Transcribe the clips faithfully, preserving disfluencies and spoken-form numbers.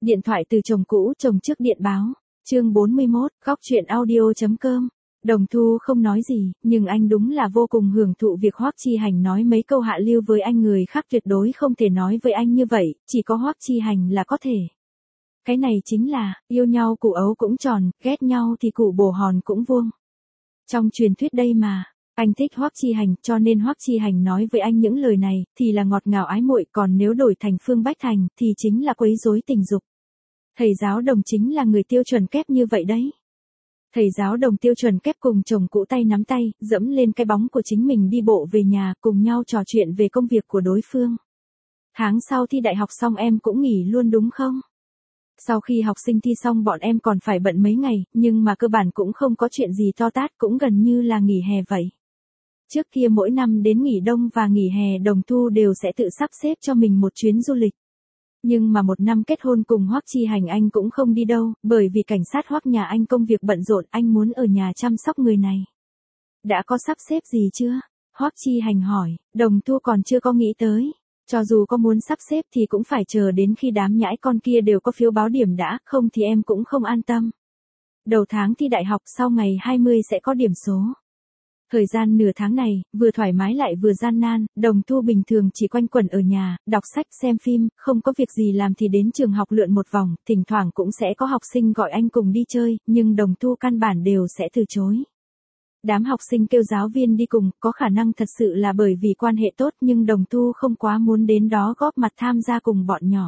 Điện thoại từ chồng cũ, chồng trước điện báo. Chương bốn mươi mốt, góc chuyện audio.com. Đồng Thu không nói gì, nhưng anh đúng là vô cùng hưởng thụ việc Hoắc Chi Hành nói mấy câu hạ lưu với anh, người khác tuyệt đối không thể nói với anh như vậy, chỉ có Hoắc Chi Hành là có thể. Cái này chính là, yêu nhau củ ấu cũng tròn, ghét nhau thì củ bổ hòn cũng vuông. Trong truyền thuyết đây mà. Anh thích Hoắc Chi Hành, cho nên Hoắc Chi Hành nói với anh những lời này, thì là ngọt ngào ái muội, còn nếu đổi thành Phương Bách Thành, thì chính là quấy rối tình dục. Thầy giáo Đồng chính là người tiêu chuẩn kép như vậy đấy. Thầy giáo Đồng tiêu chuẩn kép cùng chồng cũ tay nắm tay, dẫm lên cái bóng của chính mình đi bộ về nhà, cùng nhau trò chuyện về công việc của đối phương. Tháng sau thi đại học xong em cũng nghỉ luôn đúng không? Sau khi học sinh thi xong bọn em còn phải bận mấy ngày, nhưng mà cơ bản cũng không có chuyện gì to tát, cũng gần như là nghỉ hè vậy. Trước kia mỗi năm đến nghỉ đông và nghỉ hè Đồng Thu đều sẽ tự sắp xếp cho mình một chuyến du lịch. Nhưng mà một năm kết hôn cùng Hoắc Chi Hành anh cũng không đi đâu, bởi vì cảnh sát Hoắc nhà anh công việc bận rộn, anh muốn ở nhà chăm sóc người này. Đã có sắp xếp gì chưa? Hoắc Chi Hành hỏi. Đồng Thu còn chưa có nghĩ tới. Cho dù có muốn sắp xếp thì cũng phải chờ đến khi đám nhãi con kia đều có phiếu báo điểm đã, không thì em cũng không an tâm. Đầu tháng thi đại học, sau ngày hai mươi sẽ có điểm số. Thời gian nửa tháng này, vừa thoải mái lại vừa gian nan, Đồng Thu bình thường chỉ quanh quẩn ở nhà, đọc sách, xem phim, không có việc gì làm thì đến trường học lượn một vòng, thỉnh thoảng cũng sẽ có học sinh gọi anh cùng đi chơi, nhưng Đồng Thu căn bản đều sẽ từ chối. Đám học sinh kêu giáo viên đi cùng, có khả năng thật sự là bởi vì quan hệ tốt, nhưng Đồng Thu không quá muốn đến đó góp mặt tham gia cùng bọn nhỏ.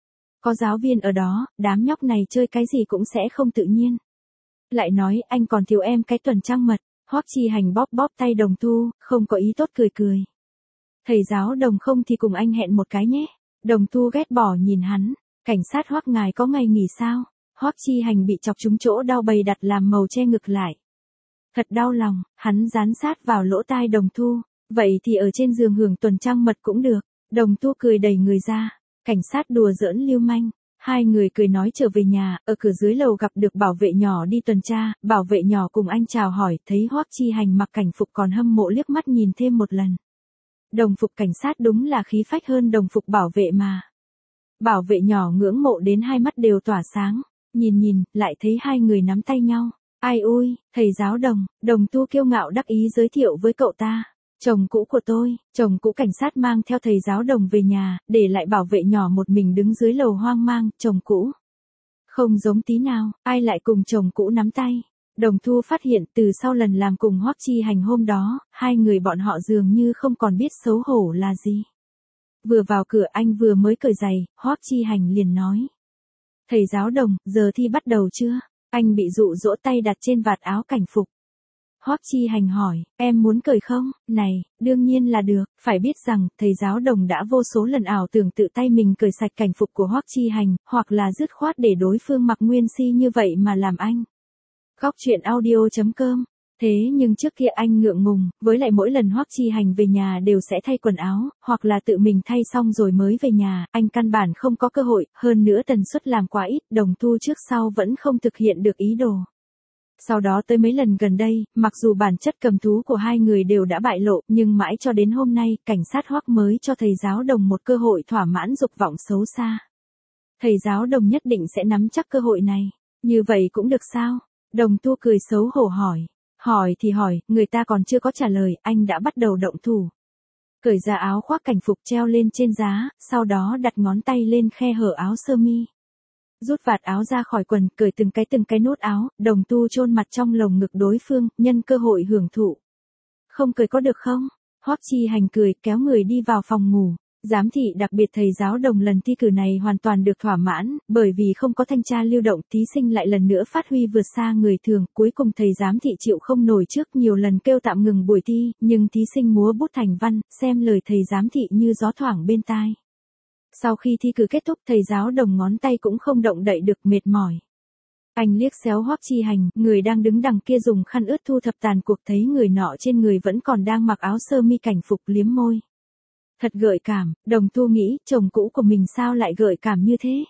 Có giáo viên ở đó, đám nhóc này chơi cái gì cũng sẽ không tự nhiên. Lại nói, anh còn thiếu em cái tuần trăng mật. Hoắc Chi Hành bóp bóp tay Đồng Thu, không có ý tốt cười cười. Thầy giáo Đồng không thì cùng anh hẹn một cái nhé. Đồng Thu ghét bỏ nhìn hắn. Cảnh sát Hoắc ngài có ngày nghỉ sao? Hoắc Chi Hành bị chọc trúng chỗ đau bầy đặt làm màu che ngực lại. Thật đau lòng, hắn dán sát vào lỗ tai Đồng Thu. Vậy thì ở trên giường hưởng tuần trăng mật cũng được. Đồng Thu cười đẩy người ra. Cảnh sát đùa giỡn lưu manh. Hai người cười nói trở về nhà, ở cửa dưới lầu gặp được bảo vệ nhỏ đi tuần tra, bảo vệ nhỏ cùng anh chào hỏi, thấy Hoắc Chi Hành mặc cảnh phục còn hâm mộ liếc mắt nhìn thêm một lần. Đồng phục cảnh sát đúng là khí phách hơn đồng phục bảo vệ mà. Bảo vệ nhỏ ngưỡng mộ đến hai mắt đều tỏa sáng, nhìn nhìn, lại thấy hai người nắm tay nhau. Ai ui, thầy giáo Đồng, Đồng Thu kiêu ngạo đắc ý giới thiệu với cậu ta. Chồng cũ của tôi, chồng cũ cảnh sát mang theo thầy giáo Đồng về nhà, để lại bảo vệ nhỏ một mình đứng dưới lầu hoang mang, chồng cũ. Không giống tí nào, ai lại cùng chồng cũ nắm tay. Đồng Thu phát hiện từ sau lần làm cùng Hoắc Chi Hành hôm đó, hai người bọn họ dường như không còn biết xấu hổ là gì. Vừa vào cửa anh vừa mới cởi giày, Hoắc Chi Hành liền nói. Thầy giáo Đồng, giờ thi bắt đầu chưa? Anh bị dụ dỗ tay đặt trên vạt áo cảnh phục. Hoắc Chi Hành hỏi, em muốn cởi không? Này, đương nhiên là được, phải biết rằng, thầy giáo Đồng đã vô số lần ảo tưởng tự tay mình cởi sạch cảnh phục của Hoắc Chi Hành, hoặc là dứt khoát để đối phương mặc nguyên si như vậy mà làm anh. Góc chuyện audio.com. Thế nhưng trước kia anh ngượng ngùng, với lại mỗi lần Hoắc Chi Hành về nhà đều sẽ thay quần áo, hoặc là tự mình thay xong rồi mới về nhà, anh căn bản không có cơ hội, hơn nữa tần suất làm quá ít, Đồng Thu trước sau vẫn không thực hiện được ý đồ. Sau đó tới mấy lần gần đây, mặc dù bản chất cầm thú của hai người đều đã bại lộ, nhưng mãi cho đến hôm nay, cảnh sát Hoắc mới cho thầy giáo Đồng một cơ hội thỏa mãn dục vọng xấu xa. Thầy giáo Đồng nhất định sẽ nắm chắc cơ hội này. Như vậy cũng được sao? Đồng Thu cười xấu hổ hỏi. Hỏi thì hỏi, người ta còn chưa có trả lời, anh đã bắt đầu động thủ. Cởi ra áo khoác cảnh phục treo lên trên giá, sau đó đặt ngón tay lên khe hở áo sơ mi. Rút vạt áo ra khỏi quần, cởi từng cái từng cái nút áo, Đồng Thu chôn mặt trong lồng ngực đối phương, nhân cơ hội hưởng thụ. Không cởi có được không? Hoắc Chi Hành cười, kéo người đi vào phòng ngủ. Giám thị đặc biệt thầy giáo Đồng lần thi cử này hoàn toàn được thỏa mãn, bởi vì không có thanh tra lưu động, thí sinh lại lần nữa phát huy vượt xa người thường, cuối cùng thầy giám thị chịu không nổi trước nhiều lần kêu tạm ngừng buổi thi, nhưng thí sinh múa bút thành văn, xem lời thầy giám thị như gió thoảng bên tai. Sau khi thi cử kết thúc, thầy giáo Đồng ngón tay cũng không động đậy được, mệt mỏi. Anh liếc xéo Hoắc Chi Hành, người đang đứng đằng kia dùng khăn ướt thu thập tàn cuộc, thấy người nọ trên người vẫn còn đang mặc áo sơ mi cảnh phục, liếm môi. Thật gợi cảm, Đồng Thu nghĩ, chồng cũ của mình sao lại gợi cảm như thế?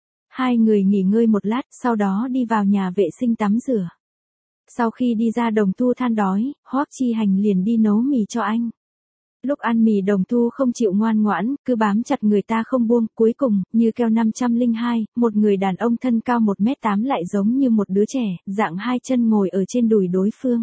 Hai người nghỉ ngơi một lát, sau đó đi vào nhà vệ sinh tắm rửa. Sau khi đi ra Đồng Thu than đói, Hoắc Chi Hành liền đi nấu mì cho anh. Lúc ăn mì Đồng Thu không chịu ngoan ngoãn, cứ bám chặt người ta không buông, cuối cùng, như keo năm trăm lẻ hai, một người đàn ông thân cao một mét tám lại giống như một đứa trẻ, dạng hai chân ngồi ở trên đùi đối phương.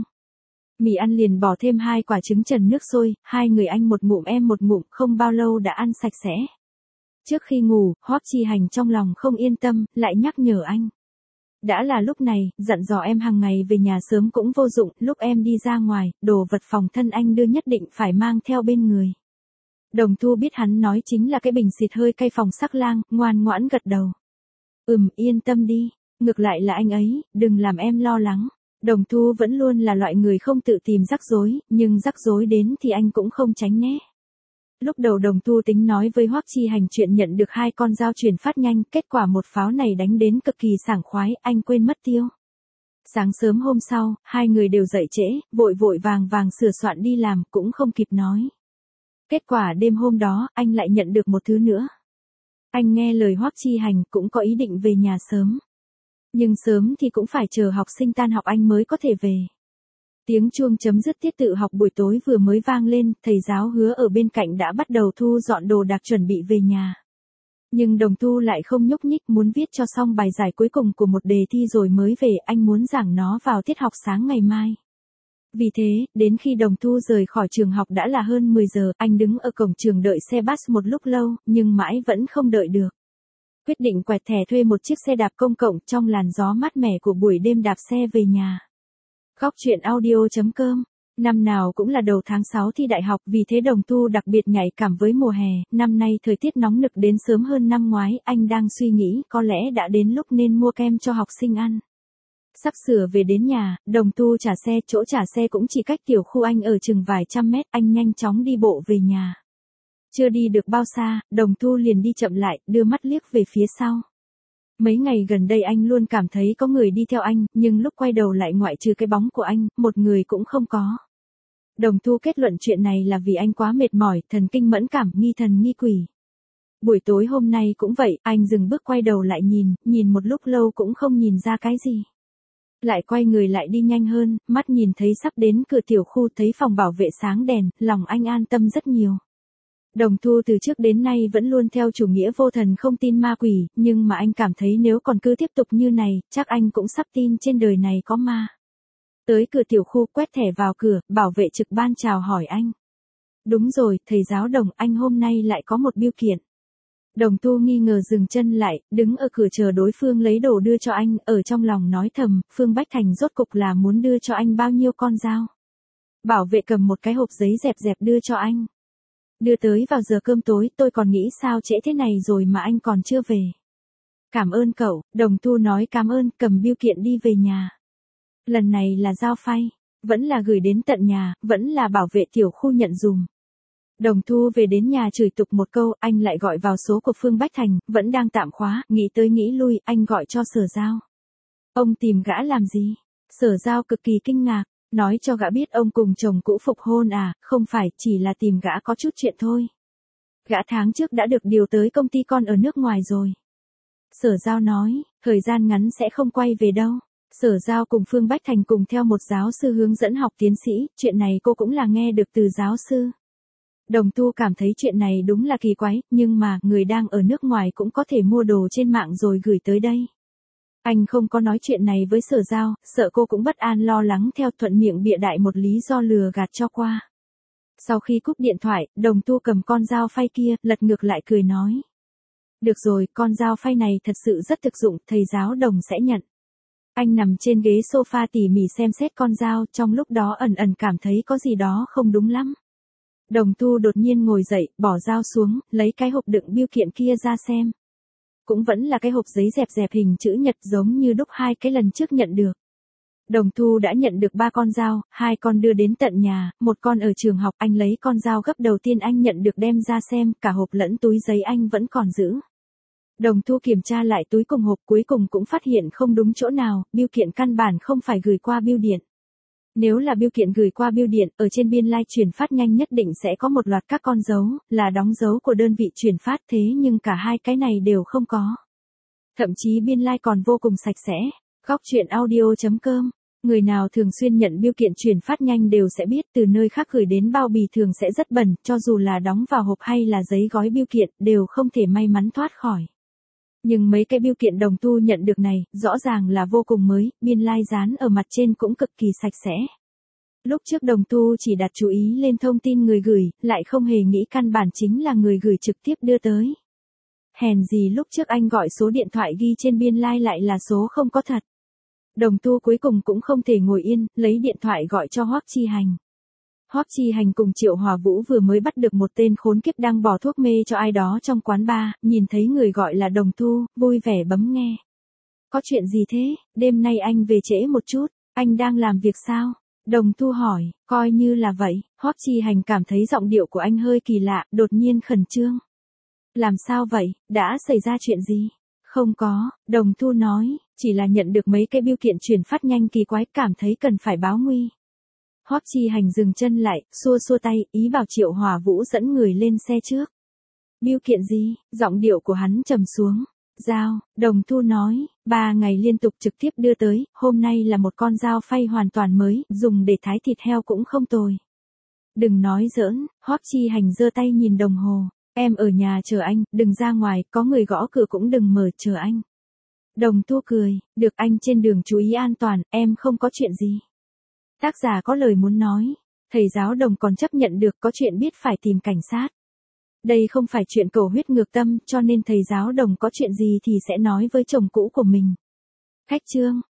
Mì ăn liền bỏ thêm hai quả trứng trần nước sôi, hai người anh một ngụm em một ngụm, không bao lâu đã ăn sạch sẽ. Trước khi ngủ, Hoắc Chi Hành trong lòng không yên tâm, lại nhắc nhở anh. Đã là lúc này, dặn dò em hàng ngày về nhà sớm cũng vô dụng, lúc em đi ra ngoài, đồ vật phòng thân anh đưa nhất định phải mang theo bên người. Đồng Thu biết hắn nói chính là cái bình xịt hơi cay phòng sắc lang, ngoan ngoãn gật đầu. Ừm, yên tâm đi, ngược lại là anh ấy, đừng làm em lo lắng. Đồng Thu vẫn luôn là loại người không tự tìm rắc rối, nhưng rắc rối đến thì anh cũng không tránh né. Lúc đầu Đồng Thu tính nói với Hoắc Chi Hành chuyện nhận được hai con dao chuyển phát nhanh, kết quả một pháo này đánh đến cực kỳ sảng khoái, anh quên mất tiêu. Sáng sớm hôm sau, hai người đều dậy trễ, vội vội vàng vàng sửa soạn đi làm, cũng không kịp nói. Kết quả đêm hôm đó, anh lại nhận được một thứ nữa. Anh nghe lời Hoắc Chi Hành, cũng có ý định về nhà sớm. Nhưng sớm thì cũng phải chờ học sinh tan học anh mới có thể về. Tiếng chuông chấm dứt tiết tự học buổi tối vừa mới vang lên, thầy giáo Hứa ở bên cạnh đã bắt đầu thu dọn đồ đạc chuẩn bị về nhà. Nhưng Đồng Thu lại không nhúc nhích, muốn viết cho xong bài giải cuối cùng của một đề thi rồi mới về, anh muốn giảng nó vào tiết học sáng ngày mai. Vì thế, đến khi Đồng Thu rời khỏi trường học đã là hơn mười giờ, anh đứng ở cổng trường đợi xe bus một lúc lâu, nhưng mãi vẫn không đợi được. Quyết định quẹt thẻ thuê một chiếc xe đạp công cộng trong làn gió mát mẻ của buổi đêm đạp xe về nhà. Góc truyện audio chấm com. Năm nào cũng là đầu tháng sáu thi đại học, vì thế Đồng Thu đặc biệt nhạy cảm với mùa hè, năm nay thời tiết nóng nực đến sớm hơn năm ngoái, anh đang suy nghĩ có lẽ đã đến lúc nên mua kem cho học sinh ăn. Sắp sửa về đến nhà, Đồng Thu trả xe, chỗ trả xe cũng chỉ cách tiểu khu anh ở chừng vài trăm mét, anh nhanh chóng đi bộ về nhà. Chưa đi được bao xa, Đồng Thu liền đi chậm lại, đưa mắt liếc về phía sau. Mấy ngày gần đây anh luôn cảm thấy có người đi theo anh, nhưng lúc quay đầu lại ngoại trừ cái bóng của anh, một người cũng không có. Đồng Thu kết luận chuyện này là vì anh quá mệt mỏi, thần kinh mẫn cảm, nghi thần nghi quỷ. Buổi tối hôm nay cũng vậy, anh dừng bước quay đầu lại nhìn, nhìn một lúc lâu cũng không nhìn ra cái gì. Lại quay người lại đi nhanh hơn, mắt nhìn thấy sắp đến cửa tiểu khu, thấy phòng bảo vệ sáng đèn, lòng anh an tâm rất nhiều. Đồng Thu từ trước đến nay vẫn luôn theo chủ nghĩa vô thần không tin ma quỷ, nhưng mà anh cảm thấy nếu còn cứ tiếp tục như này, chắc anh cũng sắp tin trên đời này có ma. Tới cửa tiểu khu, quét thẻ vào cửa, bảo vệ trực ban chào hỏi anh. Đúng rồi, thầy giáo Đồng, anh hôm nay lại có một bưu kiện. Đồng Thu nghi ngờ dừng chân lại, đứng ở cửa chờ đối phương lấy đồ đưa cho anh, ở trong lòng nói thầm, Phương Bách Thành rốt cục là muốn đưa cho anh bao nhiêu con dao. Bảo vệ cầm một cái hộp giấy dẹp dẹp đưa cho anh. Đưa tới vào giờ cơm tối, tôi còn nghĩ sao trễ thế này rồi mà anh còn chưa về. Cảm ơn cậu, Đồng Thu nói cảm ơn, cầm bưu kiện đi về nhà. Lần này là giao phay, vẫn là gửi đến tận nhà, vẫn là bảo vệ tiểu khu nhận dùm. Đồng Thu về đến nhà chửi tục một câu, anh lại gọi vào số của Phương Bách Thành, vẫn đang tạm khóa, nghĩ tới nghĩ lui, anh gọi cho Sở Giao. Ông tìm gã làm gì? Sở Giao cực kỳ kinh ngạc, nói cho gã biết ông cùng chồng cũ phục hôn à, không phải, chỉ là tìm gã có chút chuyện thôi. Gã tháng trước đã được điều tới công ty con ở nước ngoài rồi. Sở Giao nói, thời gian ngắn sẽ không quay về đâu. Sở Giao cùng Phương Bách Thành cùng theo một giáo sư hướng dẫn học tiến sĩ, chuyện này cô cũng là nghe được từ giáo sư. Đồng Thu cảm thấy chuyện này đúng là kỳ quái, nhưng mà, người đang ở nước ngoài cũng có thể mua đồ trên mạng rồi gửi tới đây. Anh không có nói chuyện này với Sở Giao, sợ cô cũng bất an lo lắng theo, thuận miệng bịa đại một lý do lừa gạt cho qua. Sau khi cúp điện thoại, Đồng Thu cầm con dao phay kia, lật ngược lại cười nói. Được rồi, con dao phay này thật sự rất thực dụng, thầy giáo Đồng sẽ nhận. Anh nằm trên ghế sofa tỉ mỉ xem xét con dao, trong lúc đó ẩn ẩn cảm thấy có gì đó không đúng lắm. Đồng Thu đột nhiên ngồi dậy, bỏ dao xuống, lấy cái hộp đựng bưu kiện kia ra xem. Cũng vẫn là cái hộp giấy dẹp dẹp hình chữ nhật giống như đúc hai cái lần trước nhận được. Đồng Thu đã nhận được ba con dao, hai con đưa đến tận nhà, một con ở trường học, anh lấy con dao gấp đầu tiên anh nhận được đem ra xem, cả hộp lẫn túi giấy anh vẫn còn giữ. Đồng Thu kiểm tra lại túi cùng hộp, cuối cùng cũng phát hiện không đúng chỗ nào, bưu kiện căn bản không phải gửi qua bưu điện. Nếu là bưu kiện gửi qua bưu điện, ở trên biên lai like chuyển phát nhanh nhất định sẽ có một loạt các con dấu, là đóng dấu của đơn vị chuyển phát, thế nhưng cả hai cái này đều không có. Thậm chí biên lai like còn vô cùng sạch sẽ. Góc truyện audio chấm com Người nào thường xuyên nhận bưu kiện chuyển phát nhanh đều sẽ biết từ nơi khác gửi đến bao bì thường sẽ rất bẩn, cho dù là đóng vào hộp hay là giấy gói bưu kiện, đều không thể may mắn thoát khỏi. Nhưng mấy cái bưu kiện Đồng Thu nhận được này, rõ ràng là vô cùng mới, biên lai like dán ở mặt trên cũng cực kỳ sạch sẽ. Lúc trước Đồng Thu chỉ đặt chú ý lên thông tin người gửi, lại không hề nghĩ căn bản chính là người gửi trực tiếp đưa tới. Hèn gì lúc trước anh gọi số điện thoại ghi trên biên lai like lại là số không có thật. Đồng Thu cuối cùng cũng không thể ngồi yên, lấy điện thoại gọi cho Hoắc Chi Hành. Hoắc Chi Hành cùng Triệu Hòa Vũ vừa mới bắt được một tên khốn kiếp đang bỏ thuốc mê cho ai đó trong quán bar, nhìn thấy người gọi là Đồng Thu, vui vẻ bấm nghe. Có chuyện gì thế, đêm nay anh về trễ một chút, anh đang làm việc sao? Đồng Thu hỏi, coi như là vậy, Hoắc Chi Hành cảm thấy giọng điệu của anh hơi kỳ lạ, đột nhiên khẩn trương. Làm sao vậy, đã xảy ra chuyện gì? Không có, Đồng Thu nói, chỉ là nhận được mấy cái bưu kiện chuyển phát nhanh kỳ quái, cảm thấy cần phải báo nguy. Hoắc Chi Hành dừng chân lại, xua xua tay, ý bảo Triệu Hòa Vũ dẫn người lên xe trước. Bưu kiện gì? Giọng điệu của hắn trầm xuống. Dao, Đồng Thu nói, ba ngày liên tục trực tiếp đưa tới, hôm nay là một con dao phay hoàn toàn mới, dùng để thái thịt heo cũng không tồi. Đừng nói giỡn, Hoắc Chi Hành giơ tay nhìn đồng hồ. Em ở nhà chờ anh, đừng ra ngoài, có người gõ cửa cũng đừng mở, chờ anh. Đồng Thu cười, được, anh trên đường chú ý an toàn, em không có chuyện gì. Tác giả có lời muốn nói, thầy giáo Đồng còn chấp nhận được, có chuyện biết phải tìm cảnh sát. Đây không phải chuyện cầu huyết ngược tâm, cho nên thầy giáo Đồng có chuyện gì thì sẽ nói với chồng cũ của mình. Khách trương,